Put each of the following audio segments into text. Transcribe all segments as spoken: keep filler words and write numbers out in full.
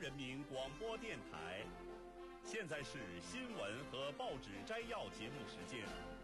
人民广播电台。现在是新闻和报纸摘要节目时间。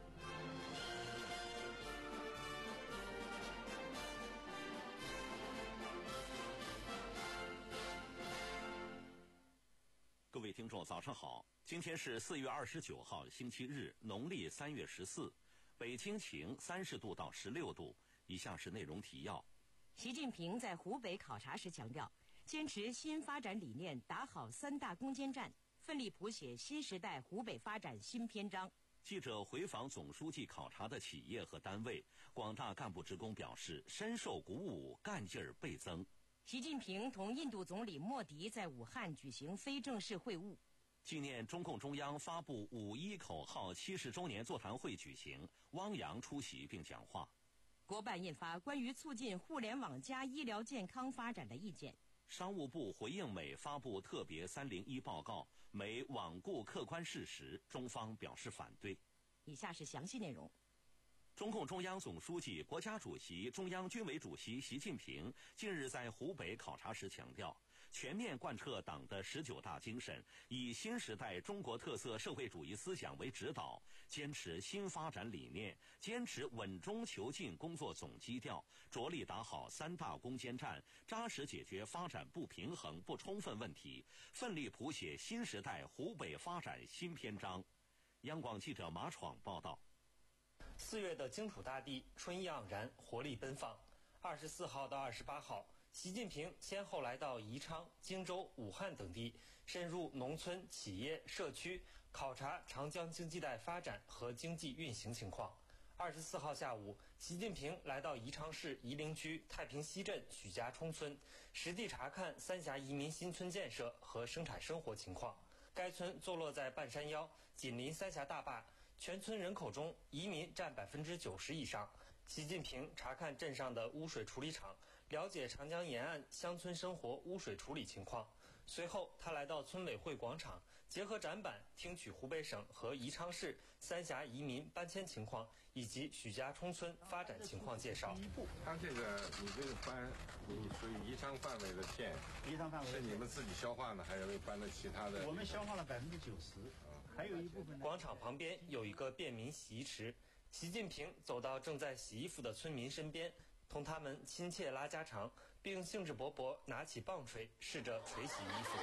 各位听众早上好，今天是四月二十九号星期日，农历三月十四，北京晴三十度到十六度。以下是内容提要。 习近平在湖北考察时强调，坚持新发展理念，打好三大攻坚战，奋力谱写新时代湖北发展新篇章。 记者回访总书记考察的企业和单位，广大干部职工表示深受鼓舞，干劲儿倍增。 习近平同印度总理莫迪在武汉举行非正式会晤。 纪念中共中央发布五一口号七十周年座谈会举行，汪洋出席并讲话。 国办印发关于促进互联网加医疗健康发展的意见。 商务部回应美发布特别三零一报告，美罔顾客观事实，中方表示反对。 以下是详细内容。 中共中央总书记、国家主席、中央军委主席习近平近日在湖北考察时强调，全面贯彻党的十九大精神，以新时代中国特色社会主义思想为指导，坚持新发展理念，坚持稳中求进工作总基调，着力打好三大攻坚战，扎实解决发展不平衡不充分问题，奋力谱写新时代湖北发展新篇章。央广记者马闯报道。 四月的荆楚大地春意盎然，活力奔放。二十四号到二十八号，习近平先后来到宜昌、荆州、武汉等地，深入农村、企业、社区，考察长江经济带发展和经济运行情况。二十四号下午，习近平来到宜昌市夷陵区太平西镇许家冲村，实地查看三峡移民新村建设和生产生活情况。该村坐落在半山腰，紧邻三峡大坝，全村人口中移民占百分之九十以上。习近平查看镇上的污水处理厂，了解长江沿岸乡村生活污水处理情况。随后，他来到村委会广场，结合展板，听取湖北省和宜昌市三峡移民搬迁情况以及许家冲村发展情况介绍。 他这个你这个搬，你属于宜昌范围的县， 宜昌范围是你们自己消化呢，还是搬到其他的？ 我们消化了百分之九十，还有一部分。 广场旁边有一个便民洗衣池。习近平走到正在洗衣服的村民身边，同他们亲切拉家常，并兴致勃勃拿起棒槌，试着捶洗衣服。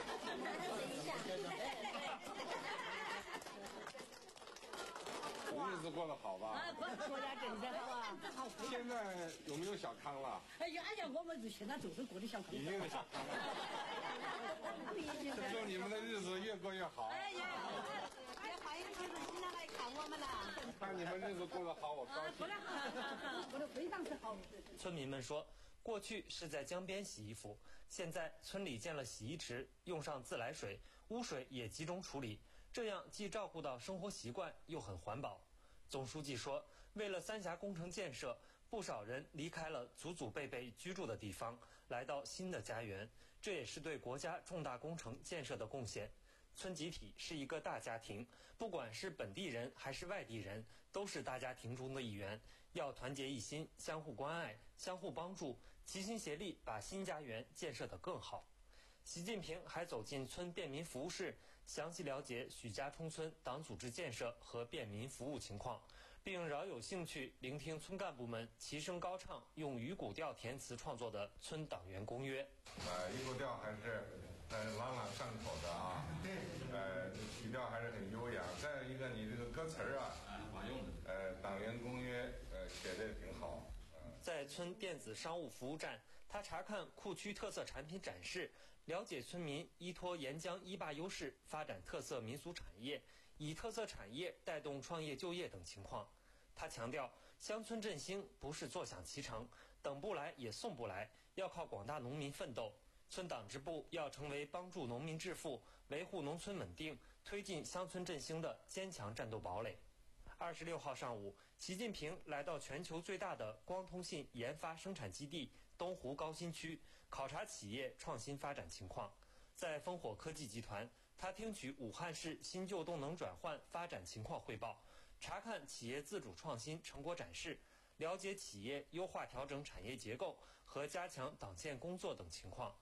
日子过得好吧？ 啊，国家政策好啊，好。 现在有没有小康了？ 哎呀，哎呀，我们现在就是过的小康。 已经是小康了。祝你们的日子越过越好。 哎呀，哎，欢迎同志经常来看我们啦。 看你们日子过得好，我高兴。 过得好，过得非常之好。 村民们说，过去是在江边洗衣服，现在村里建了洗衣池，用上自来水，污水也集中处理，这样既照顾到生活习惯，又很环保。总书记说，为了三峡工程建设，不少人离开了祖祖辈辈居住的地方，来到新的家园，这也是对国家重大工程建设的贡献。村集体是一个大家庭，不管是本地人还是外地人，都是大家庭中的一员，要团结一心，相互关爱，相互帮助，齐心协力把新家园建设得更好。习近平还走进村便民服务室，详细了解许家冲村党组织建设和便民服务情况，并饶有兴趣聆听村干部们齐声高唱用鱼骨调填词创作的村党员公约。 呃，鱼骨调还是呃朗朗上口的啊，呃曲调还是很悠扬。再一个，你这个歌词儿啊，管用的。呃，党员公约呃写的也挺好。 在村电子商务服务站，他查看库区特色产品展示，了解村民依托沿江一坝优势发展特色民俗产业，以特色产业带动创业就业等情况。他强调，乡村振兴不是坐享其成，等不来也送不来，要靠广大农民奋斗。村党支部要成为帮助农民致富、维护农村稳定、推进乡村振兴的坚强战斗堡垒。二十六号上午，习近平来到全球最大的光通信研发生产基地东湖高新区，考察企业创新发展情况。在烽火科技集团，他听取武汉市新旧动能转换发展情况汇报，查看企业自主创新成果展示，了解企业优化调整产业结构和加强党建工作等情况。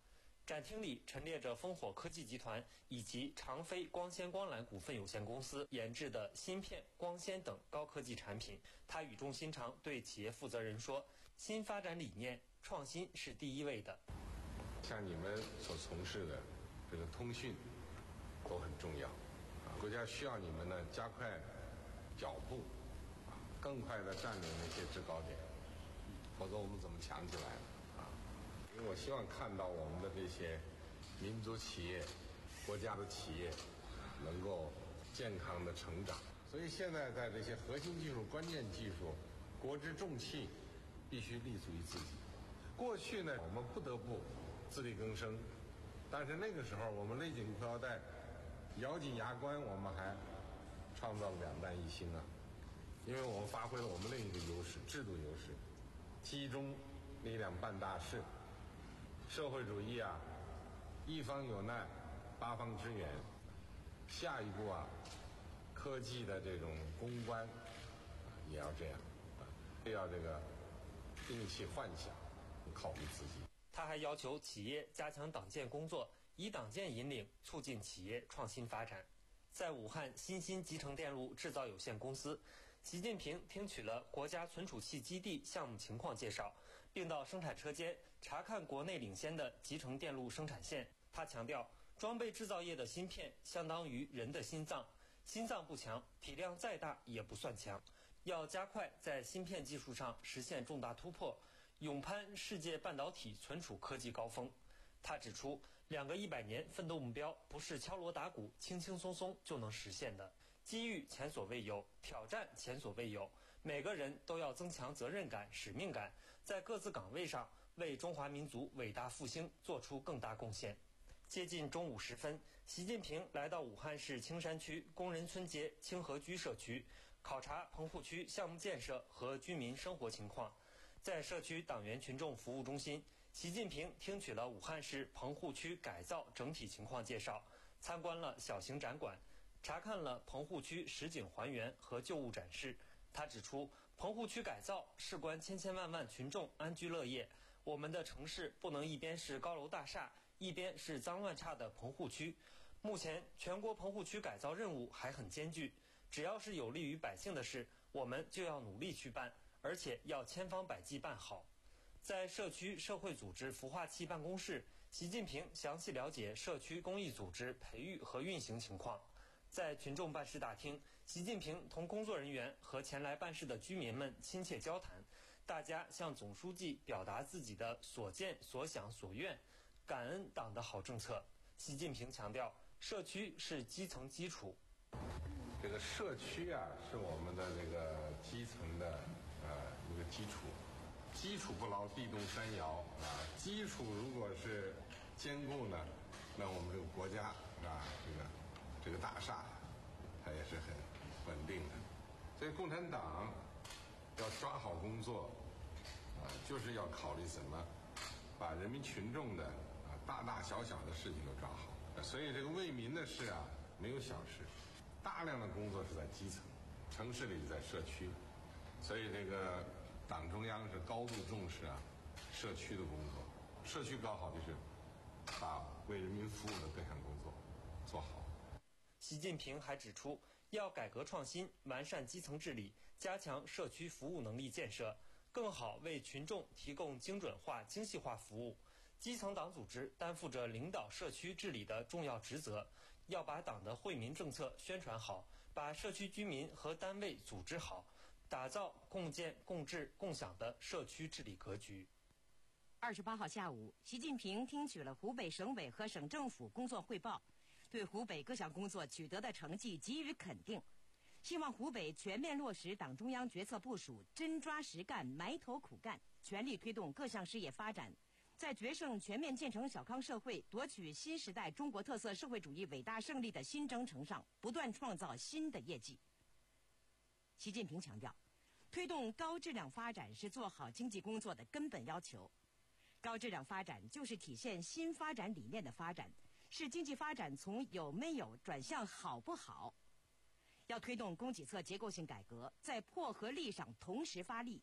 展厅里陈列着烽火科技集团以及长飞光纤光缆股份有限公司研制的芯片、光纤等高科技产品。他语重心长对企业负责人说：“新发展理念，创新是第一位的。 像你们所从事的这个通讯都很重要，啊，国家需要你们呢加快脚步，啊，更快地占领那些制高点，否则我们怎么强起来呢？啊，因为我希望看到我们的这些民族企业、国家的企业能够健康的成长。所以现在在这些核心技术、关键技术，国之重器必须立足于自己。过去呢，我们不得不自力更生，但是那个时候我们勒紧裤腰带，咬紧牙关，我们还创造了两弹一星啊！因为我们发挥了我们另一个优势，制度优势，集中力量办大事。社会主义啊，一方有难，八方支援。下一步啊，科技的这种攻关也要这样啊，也要这个摒弃幻想，考虑自己。 他还要求企业加强党建工作，以党建引领，促进企业创新发展。在武汉新兴集成电路制造有限公司，习近平听取了国家存储器基地项目情况介绍，并到生产车间查看国内领先的集成电路生产线。他强调，装备制造业的芯片相当于人的心脏，心脏不强，体量再大也不算强，要加快在芯片技术上实现重大突破，勇攀世界半导体存储科技高峰。他指出，两个一百年奋斗目标不是敲锣打鼓、轻轻松松就能实现的，机遇前所未有，挑战前所未有。每个人都要增强责任感、使命感，在各自岗位上为中华民族伟大复兴做出更大贡献。接近中午时分，习近平来到武汉市青山区工人村街清河居社区，考察棚户区项目建设和居民生活情况。在社区党员群众服务中心，习近平听取了武汉市棚户区改造整体情况介绍，参观了小型展馆，查看了棚户区实景还原和旧物展示。他指出，棚户区改造事关千千万万群众安居乐业，我们的城市不能一边是高楼大厦，一边是脏乱差的棚户区。目前全国棚户区改造任务还很艰巨，只要是有利于百姓的事，我们就要努力去办，而且要千方百计办好。在社区社会组织孵化器办公室，习近平详细了解社区公益组织培育和运行情况。在群众办事大厅，习近平同工作人员和前来办事的居民们亲切交谈，大家向总书记表达自己的所见所想所愿，感恩党的好政策。习近平强调，社区是基层基础。 这个社区啊，是我们的这个基层的呃一个基础，基础不牢，地动山摇啊。基础如果是坚固呢，那我们这个国家啊，这个这个大厦，它也是很稳定的。所以共产党要抓好工作啊，就是要考虑怎么把人民群众的啊大大小小的事情都抓好。所以这个为民的事啊，没有小事。大量的工作是在基层，城市里在社区，所以这个党中央是高度重视啊社区的工作。社区搞好就是把为人民服务的各项工作做好。 习近平还指出，要改革创新，完善基层治理，加强社区服务能力建设，更好为群众提供精准化、精细化服务。基层党组织担负着领导社区治理的重要职责，要把党的惠民政策宣传好，把社区居民和单位组织好，打造共建共治共享的社区治理格局。 二十八号下午，习近平听取了湖北省委和省政府工作汇报，对湖北各项工作取得的成绩给予肯定，希望湖北全面落实党中央决策部署，真抓实干，埋头苦干，全力推动各项事业发展，在决胜全面建成小康社会、夺取新时代中国特色社会主义伟大胜利的新征程上，不断创造新的业绩。习近平强调，推动高质量发展是做好经济工作的根本要求。高质量发展就是体现新发展理念的发展，是经济发展从有没有转向好不好。要推动供给侧结构性改革，在破和利上同时发力，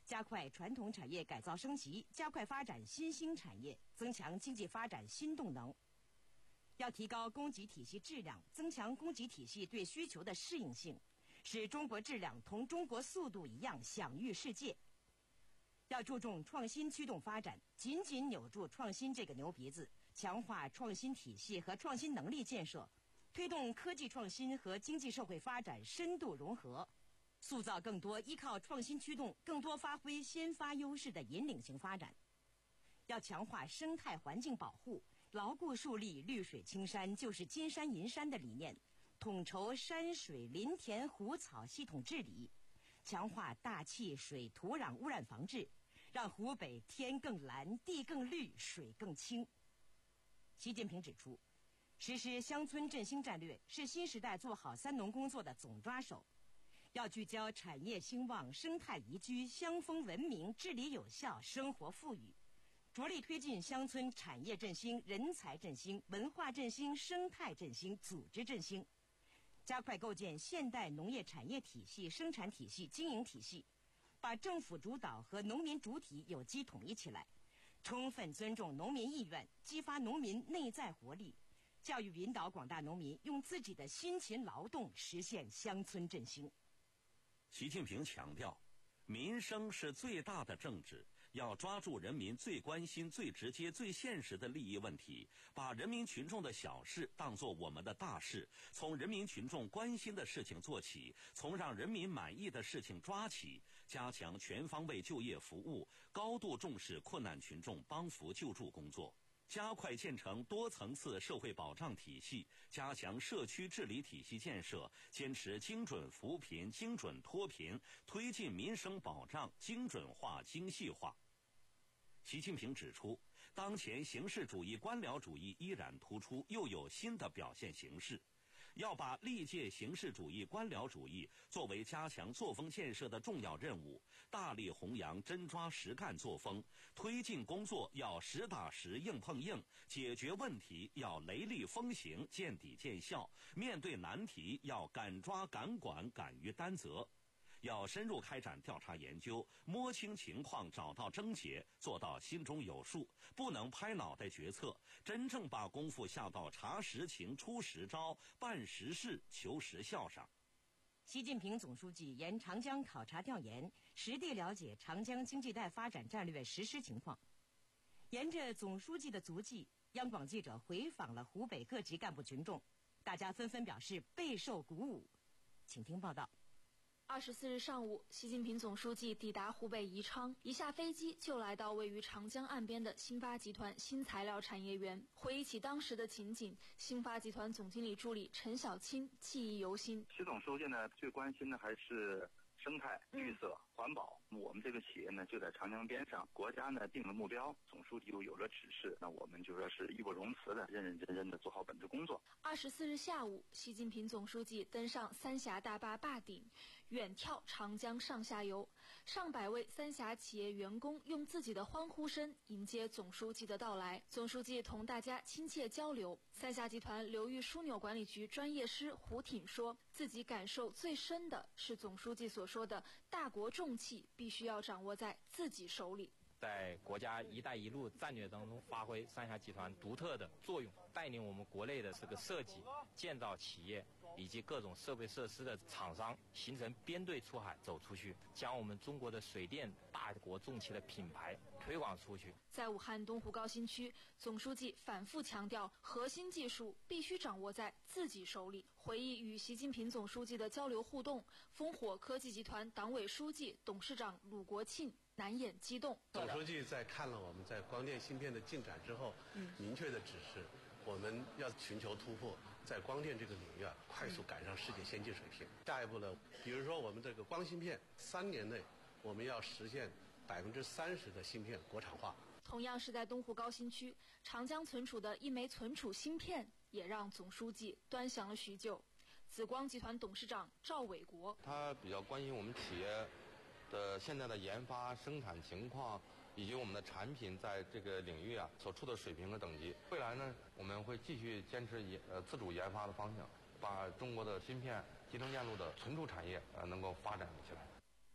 加快传统产业改造升级，加快发展新兴产业，增强经济发展新动能。要提高供给体系质量，增强供给体系对需求的适应性，使中国质量同中国速度一样享誉世界。要注重创新驱动发展，紧紧扭住创新这个牛鼻子，强化创新体系和创新能力建设，推动科技创新和经济社会发展深度融合，塑造更多依靠创新驱动、更多发挥先发优势的引领型发展。要强化生态环境保护，牢固树立绿水青山就是金山银山的理念，统筹山水林田湖草系统治理，强化大气水土壤污染防治，让湖北天更蓝、地更绿、水更清。习近平指出，实施乡村振兴战略是新时代做好三农工作的总抓手，要聚焦产业兴旺、生态宜居、乡风文明、治理有效、生活富裕，着力推进乡村产业振兴、人才振兴、文化振兴、生态振兴、组织振兴，加快构建现代农业产业体系、生产体系、经营体系，把政府主导和农民主体有机统一起来，充分尊重农民意愿，激发农民内在活力，教育引导广大农民用自己的辛勤劳动实现乡村振兴。 习近平强调，民生是最大的政治，要抓住人民最关心、最直接、最现实的利益问题，把人民群众的小事当作我们的大事，从人民群众关心的事情做起，从让人民满意的事情抓起，加强全方位就业服务，高度重视困难群众帮扶救助工作，加快建成多层次社会保障体系，加强社区治理体系建设，坚持精准扶贫、精准脱贫，推进民生保障精准化、精细化。习近平指出，当前形式主义、官僚主义依然突出，又有新的表现形式。要把历届形式主义、官僚主义作为加强作风建设的重要任务，大力弘扬真抓实干作风，推进工作要实打实、硬碰硬，解决问题要雷厉风行、见底见效，面对难题要敢抓敢管、敢于担责。要深入开展调查研究，摸清情况，找到症结，做到心中有数，不能拍脑袋决策，真正把功夫下到查实情、出实招、办实事、求实效上。 习近平总书记沿长江考察调研，实地了解长江经济带发展战略实施情况。沿着总书记的足迹，央广记者回访了湖北各级干部群众，大家纷纷表示备受鼓舞。请听报道。 二十四日上午，习近平总书记抵达湖北宜昌，一下飞机就来到位于长江岸边的新发集团新材料产业园。回忆起当时的情景，新发集团总经理助理陈小青记忆犹新。 习总书记呢，最关心的还是生态、绿色、环保。我们这个企业呢就在长江边上，国家呢定了目标，总书记又有了指示，那我们就说是义不容辞的、认认真真的做好本职工作。 二十四日下午，习近平总书记登上三峡大坝坝顶，远眺长江上下游，上百位三峡企业员工用自己的欢呼声迎接总书记的到来。总书记同大家亲切交流。三峡集团流域枢纽管理局专业师胡挺说，自己感受最深的是总书记所说的大国重器必须要掌握在自己手里。 在国家“一带一路”战略当中发挥三峡集团独特的作用，带领我们国内的这个设计、建造企业以及各种设备设施的厂商形成编队出海走出去，将我们中国的水电大国重器的品牌推广出去。 在武汉东湖高新区，总书记反复强调，核心技术必须掌握在自己手里。回忆与习近平总书记的交流互动，烽火科技集团党委书记、董事长鲁国庆难掩激动。 总书记在看了我们在光电芯片的进展之后，嗯、明确的指示，我们要寻求突破，在光电这个领域啊，快速赶上世界先进水平。嗯、下一步呢，比如说我们这个光芯片，三年内我们要实现百分之三十的芯片国产化。 同样是在东湖高新区，长江存储的一枚存储芯片也让总书记端详了许久。紫光集团董事长赵伟国， 他比较关心我们企业的现在的研发、生产情况，以及我们的产品在这个领域啊所处的水平和等级。未来呢，我们会继续坚持研呃自主研发的方向，把中国的芯片、集成电路的存储产业呃能够发展起来。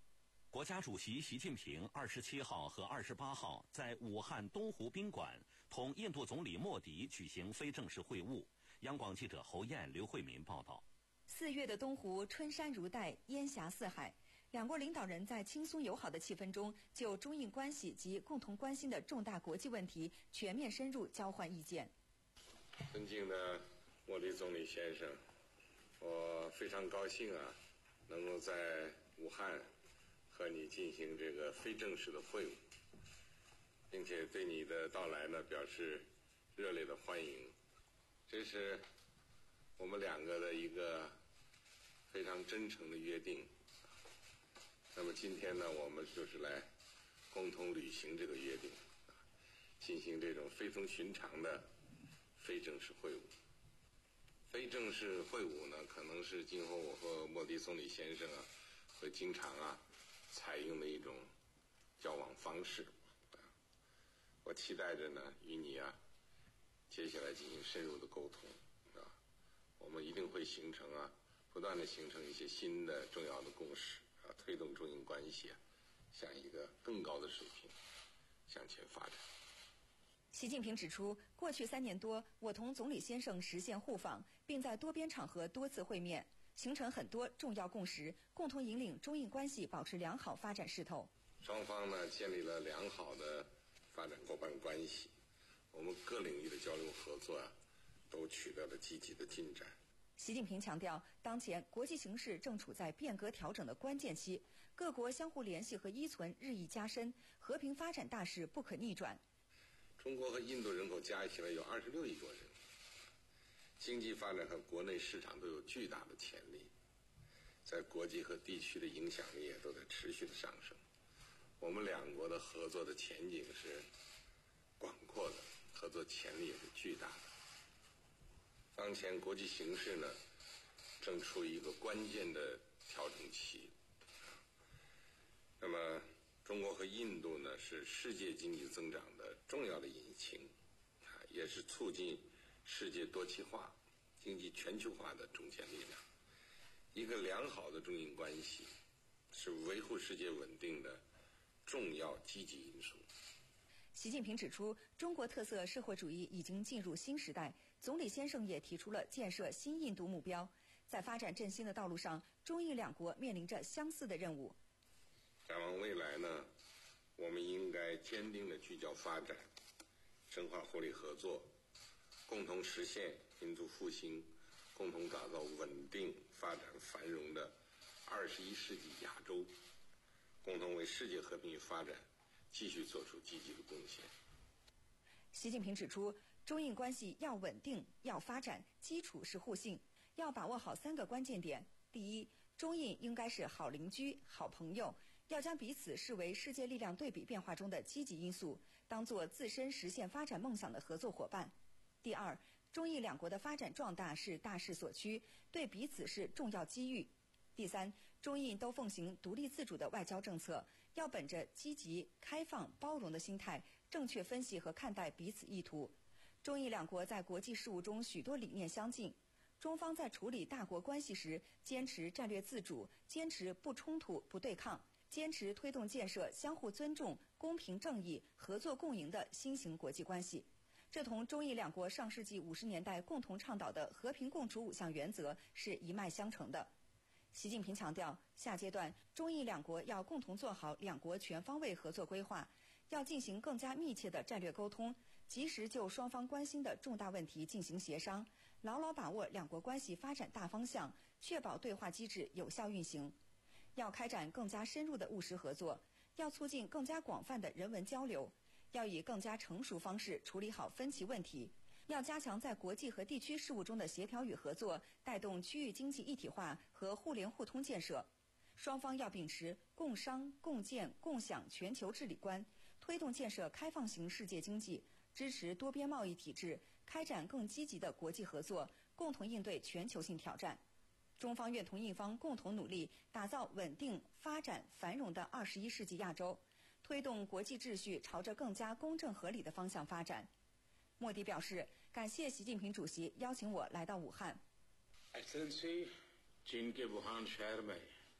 国家主席习近平二十七号和二十八号在武汉东湖宾馆同印度总理莫迪举行非正式会晤。央广记者侯燕、刘慧民报道。 四月的东湖春山如黛，烟霞四海，两国领导人在轻松友好的气氛中，就中印关系及共同关心的重大国际问题全面深入交换意见。 尊敬的莫迪总理先生，我非常高兴啊，能够在武汉和你进行这个非正式的会晤，并且对你的到来呢表示热烈的欢迎。这是我们两个的一个非常真诚的约定。那么今天呢，我们就是来共同履行这个约定，进行这种非同寻常的非正式会晤。非正式会晤呢，可能是今后我和莫迪总理先生啊，会经常啊采用的一种交往方式。我期待着呢，与你啊接下来进行深入的沟通啊，我们一定会形成啊，不断的形成一些新的重要的共识啊，推动中印关系啊向一个更高的水平向前发展。 习近平指出，过去三年多，我同总理先生实现互访，并在多边场合多次会面，形成很多重要共识，共同引领中印关系保持良好发展势头。 双方呢建立了良好的发展伙伴关系，我们各领域的交流合作啊，都取得了积极的进展。 习近平强调，当前国际形势正处在变革调整的关键期，各国相互联系和依存日益加深，和平发展大势不可逆转。 中国和印度人口加起来有二十六亿多人，经济发展和国内市场都有巨大的潜力，在国际和地区的影响力也都在持续的上升。我们两国的合作的前景是广阔的，合作潜力也是巨大的。当前国际形势呢，正处于一个关键的调整期。那么，中国和印度呢，是世界经济增长的重要的引擎，啊，也是促进世界多极化、经济全球化的中坚力量。一个良好的中印关系，是维护世界稳定的重要积极因素。 习近平指出，中国特色社会主义已经进入新时代。总理先生也提出了建设新印度目标，在发展振兴的道路上，中印两国面临着相似的任务。 展望未来呢，我们应该坚定地聚焦发展，深化互利合作，共同实现民族复兴，共同打造稳定、发展繁荣的二十一世纪亚洲，共同为世界和平与发展继续做出积极的贡献。 习近平指出，中印关系要稳定、要发展，基础是互信，要把握好三个关键点。第一，中印应该是好邻居、好朋友，要将彼此视为世界力量对比变化中的积极因素，当作自身实现发展梦想的合作伙伴。第二，中印两国的发展壮大是大势所趋，对彼此是重要机遇。第三，中印都奉行独立自主的外交政策，要本着积极、开放、包容的心态，正确分析和看待彼此意图。中印两国在国际事务中许多理念相近，中方在处理大国关系时，坚持战略自主，坚持不冲突、不对抗，坚持推动建设相互尊重、公平正义、合作共赢的新型国际关系。这同中印两国上世纪五十年代共同倡导的和平共处五项原则是一脉相承的。习近平强调，下阶段中印两国要共同做好两国全方位合作规划，要进行更加密切的战略沟通，及时就双方关心的重大问题进行协商，牢牢把握两国关系发展大方向，确保对话机制有效运行。要开展更加深入的务实合作，要促进更加广泛的人文交流，要以更加成熟方式处理好分歧问题，要加强在国际和地区事务中的协调与合作，带动区域经济一体化和互联互通建设。双方要秉持共商、共建、共享全球治理观，推动建设开放型世界经济，支持多边贸易体制，开展更积极的国际合作，共同应对全球性挑战。中方愿同印方共同努力，打造稳定、发展、繁荣的二十一世纪亚洲，推动国际秩序朝着更加公正合理的方向发展。莫迪表示，感谢习近平主席邀请我来到武汉。 Excellency, जिनके वुहान शहर में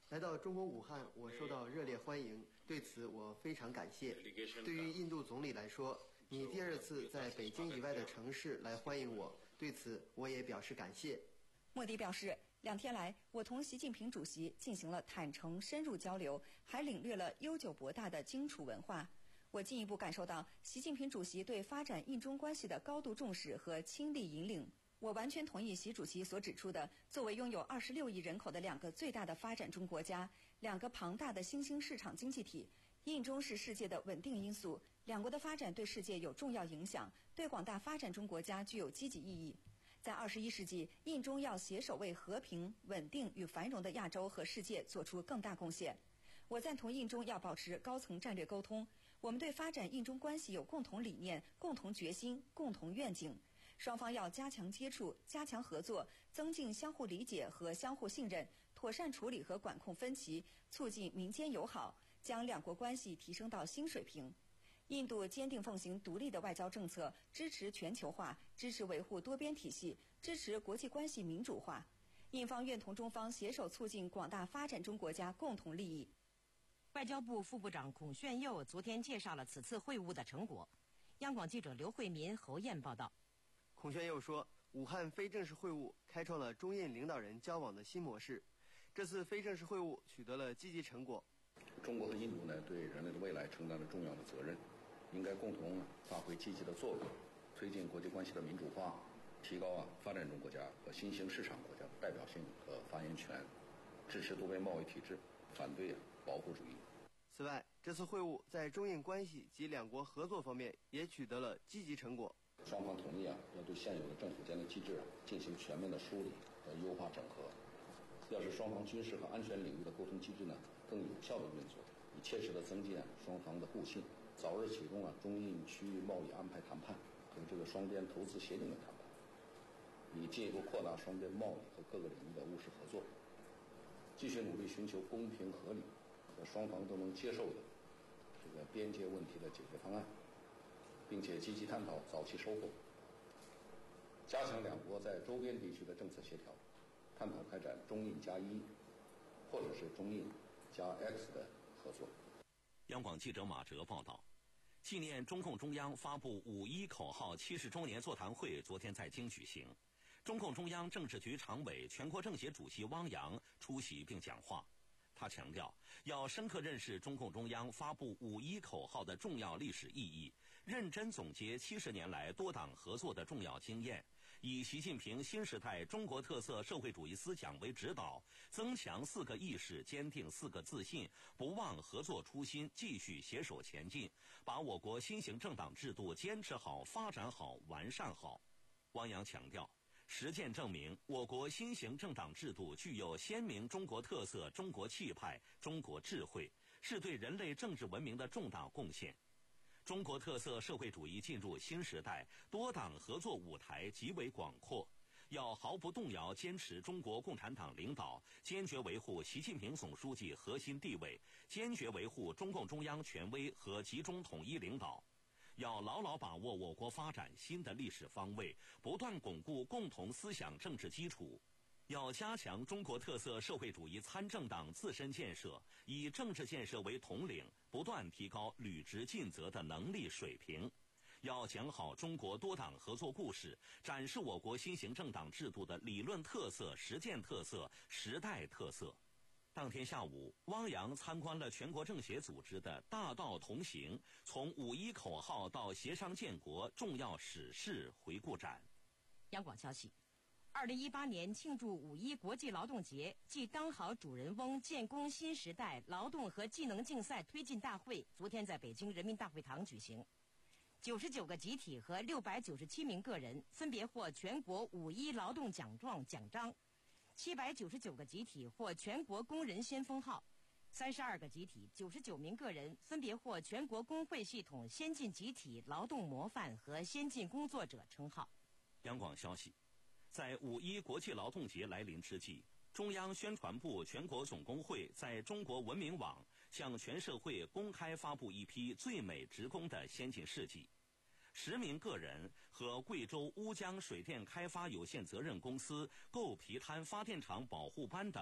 来到中国武汉，我受到热烈欢迎，对此我非常感谢。对于印度总理来说，你第二次在北京以外的城市来欢迎我，对此我也表示感谢。 莫迪表示，两天来，我同习近平主席进行了坦诚深入交流，还领略了悠久博大的荆楚文化。我进一步感受到习近平主席对发展印中关系的高度重视和倾力引领。我完全同意习主席所指出的，作为拥有二十六亿人口的两个最大的发展中国家，两个庞大的新兴市场经济体，印中是世界的稳定因素，两国的发展对世界有重要影响，对广大发展中国家具有积极意义。在二十一世纪，印中要携手为和平、稳定与繁荣的亚洲和世界做出更大贡献。我赞同印中要保持高层战略沟通，我们对发展印中关系有共同理念、共同决心、共同愿景。双方要加强接触，加强合作，增进相互理解和相互信任，妥善处理和管控分歧，促进民间友好，将两国关系提升到新水平。印度坚定奉行独立的外交政策，支持全球化，支持维护多边体系，支持国际关系民主化。印方愿同中方携手促进广大发展中国家共同利益。 外交部副部长孔铉佑昨天介绍了此次会晤的成果。央广记者刘慧民、侯燕报道。 孔铉佑说，武汉非正式会晤开创了中印领导人交往的新模式。这次非正式会晤取得了积极成果。 中国和印度呢，对人类的未来承担了重要的责任，应该共同发挥积极的作用，推进国际关系的民主化，提高啊发展中国家和新兴市场国家的代表性和发言权，支持多边贸易体制，反对啊保护主义。 此外，这次会晤在中印关系及两国合作方面也取得了积极成果。 双方同意啊，要对现有的政府间的机制啊进行全面的梳理和优化整合，要使双方军事和安全领域的沟通机制呢更有效的运作，以切实的增进啊双方的互信，早日启动啊中印区域贸易安排谈判和这个双边投资协定的谈判，以进一步扩大双边贸易和各个领域的务实合作，继续努力寻求公平合理和双方都能接受的这个边界问题的解决方案，并且积极探讨早期收获，加强两国在周边地区的政策协调，探讨开展中印加一或者是中印加 X 的合作。 央广记者马哲报道，纪念中共中央发布五一口号七十周年座谈会昨天在京举行，中共中央政治局常委、全国政协主席汪洋出席并讲话。他强调，要深刻认识中共中央发布五一口号的重要历史意义，认真总结七十年来多党合作的重要经验，以习近平新时代中国特色社会主义思想为指导，增强四个意识，坚定四个自信，不忘合作初心，继续携手前进，把我国新型政党制度坚持好、发展好、完善好。汪洋强调，实践证明，我国新型政党制度具有鲜明中国特色、中国气派、中国智慧，是对人类政治文明的重大贡献。中国特色社会主义进入新时代，多党合作舞台极为广阔，要毫不动摇坚持中国共产党领导，坚决维护习近平总书记核心地位，坚决维护中共中央权威和集中统一领导。要牢牢把握我国发展新的历史方位，不断巩固共同思想政治基础。要加强中国特色社会主义参政党自身建设，以政治建设为统领，不断提高履职尽责的能力水平。要讲好中国多党合作故事，展示我国新型政党制度的理论特色、实践特色、时代特色。当天下午，汪洋参观了全国政协组织的大道同行，从五一口号到协商建国重要史事回顾展。 央广消息，二零一八年庆祝五一国际劳动节暨当好主人翁建功新时代劳动和技能竞赛推进大会昨天在北京人民大会堂举行。九十九个集体和六百九十七名个人分别获全国五一劳动奖状奖章，七百九十九个集体获全国工人先锋号，三十二个集体、九十九名个人分别获全国工会系统先进集体劳动模范和先进工作者称号。 央广消息，在五一国际劳动节来临之际，中央宣传部全国总工会在中国文明网向全社会公开发布一批最美职工的先进事迹。十名个人和贵州乌江水电开发有限责任公司构皮滩发电厂保护班等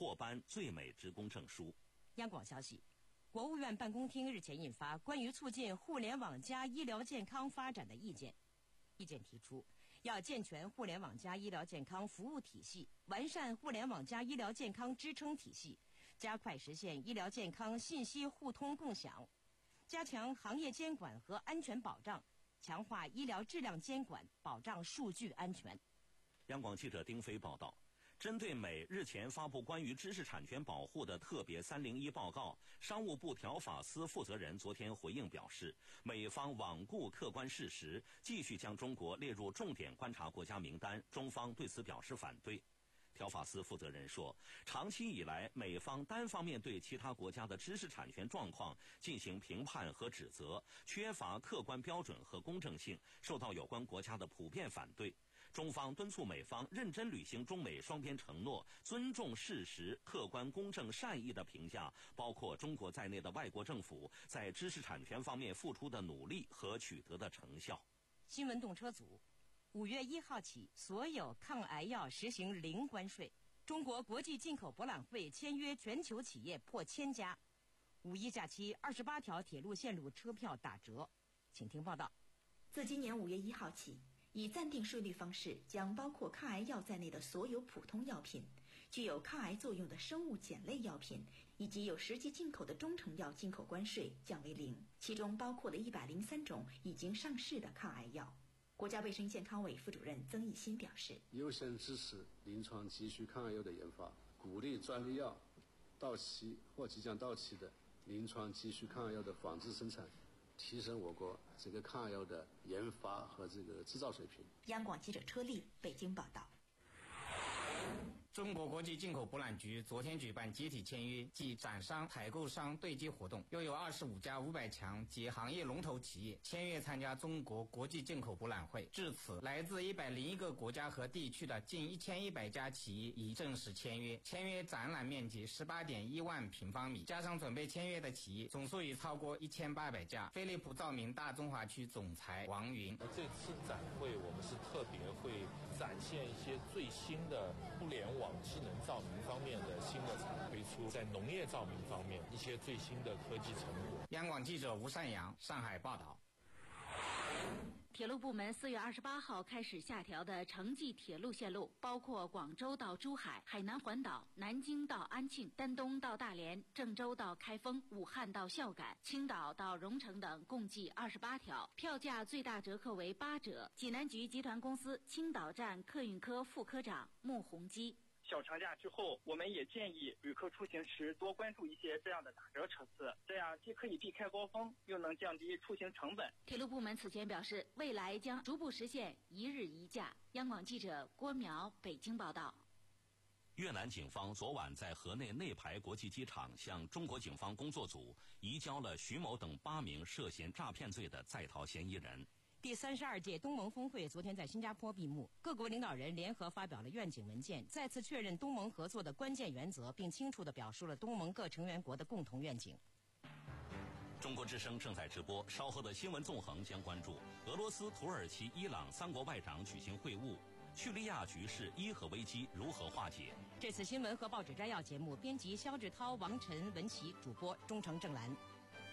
获颁最美职工证书。 央广消息，国务院办公厅日前印发关于促进互联网加医疗健康发展的意见。意见提出，要健全互联网加医疗健康服务体系，完善互联网加医疗健康支撑体系，加快实现医疗健康信息互通共享，加强行业监管和安全保障，强化医疗质量监管，保障数据安全。 央广记者丁飞报道。针对美日前发布关于知识产权保护的特别三零一报告，商务部条法司负责人昨天回应表示，美方罔顾客观事实，继续将中国列入重点观察国家名单，中方对此表示反对。条法司负责人说，长期以来，美方单方面对其他国家的知识产权状况进行评判和指责，缺乏客观标准和公正性，受到有关国家的普遍反对。中方敦促美方认真履行中美双边承诺，尊重事实、客观、公正、善意的评价包括中国在内的外国政府在知识产权方面付出的努力和取得的成效。 新闻动车组，五月一号起，所有抗癌药实行零关税。中国国际进口博览会签约全球企业破千家。五一假期，二十八条铁路线路车票打折。请听报道。 自今年五月一号起，以暂定税率方式，将包括抗癌药在内的所有普通药品、具有抗癌作用的生物碱类药品以及有实际进口的中成药进口关税降为零，其中包括了一百零三种已经上市的抗癌药。国家卫生健康委副主任曾益新表示， 优先支持临床急需抗癌药的研发，鼓励专利药到期或即将到期的临床急需抗癌药的仿制生产，提升我国这个抗癌药的研发和这个制造水平。 央广记者车丽北京报道。 中国国际进口博览局昨天举办集体签约暨展商采购商对接活动，又有二十五家五百强及行业龙头企业签约参加中国国际进口博览会。至此，来自一百零一个国家和地区的近一千一百家企业已正式签约，签约展览面积十八点一万平方米，加上准备签约的企业，总数已超过一千八百家。飞利浦照明大中华区总裁王云： 这次展会我们是特别会展现一些最新的互联网网智能照明方面的新的产推出，在农业照明方面一些最新的科技成果。 央广记者吴善阳上海报道。 铁路部门四月二十八号开始下调的城际铁路线路，包括广州到珠海、海南环岛、南京到安庆、丹东到大连、郑州到开封、武汉到孝感、青岛到蓉城等，共计二十八条，票价最大折扣为八折。济南局集团公司青岛站客运科副科长穆宏基。 小长假之后，我们也建议旅客出行时多关注一些这样的打折车次，这样既可以避开高峰，又能降低出行成本。 铁路部门此前表示，未来将逐步实现一日一价。央广记者郭苗北京报道。 越南警方昨晚在河内内排国际机场向中国警方工作组移交了徐某等八名涉嫌诈骗罪的在逃嫌疑人。 第三十二届东盟峰会昨天在新加坡闭幕，各国领导人联合发表了愿景文件，再次确认东盟合作的关键原则，并清楚地表述了东盟各成员国的共同愿景。 中国之声正在直播，稍后的新闻纵横将关注俄罗斯、土耳其、伊朗三国外长举行会晤，叙利亚局势伊核危机如何化解？ 这次新闻和报纸摘要节目，编辑肖志涛、王晨、文琪，主播忠诚郑兰。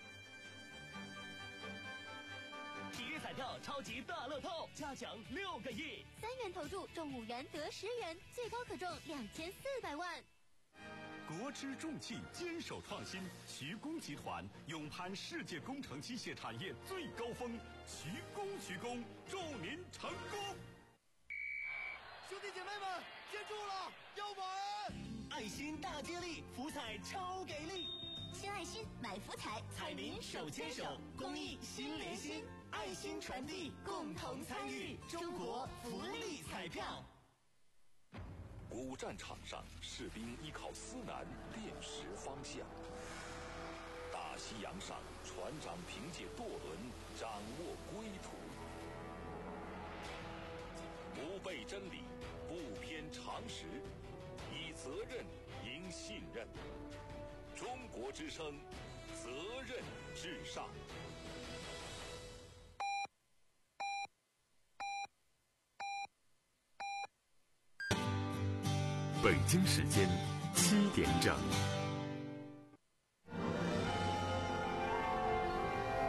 体育彩票超级大乐透，加奖六个亿， 三元投注中五元得十元，最高可中两千四百万。 国之重器坚守创新，徐工集团勇攀世界工程机械产业最高峰，徐工徐工，祝您成功！ 兄弟姐妹们，接住了，要玩！爱心大接力，福彩超给力！ 新爱心买福彩， 彩民手牵手，公益心连心，爱心传递，共同参与中国福利彩票。 古战场上，士兵依靠思南辨识方向；大西洋上，船长凭借舵轮掌握归途。不背真理，不偏常识，以责任赢信任。中国之声，责任至上。 北京时间七点整。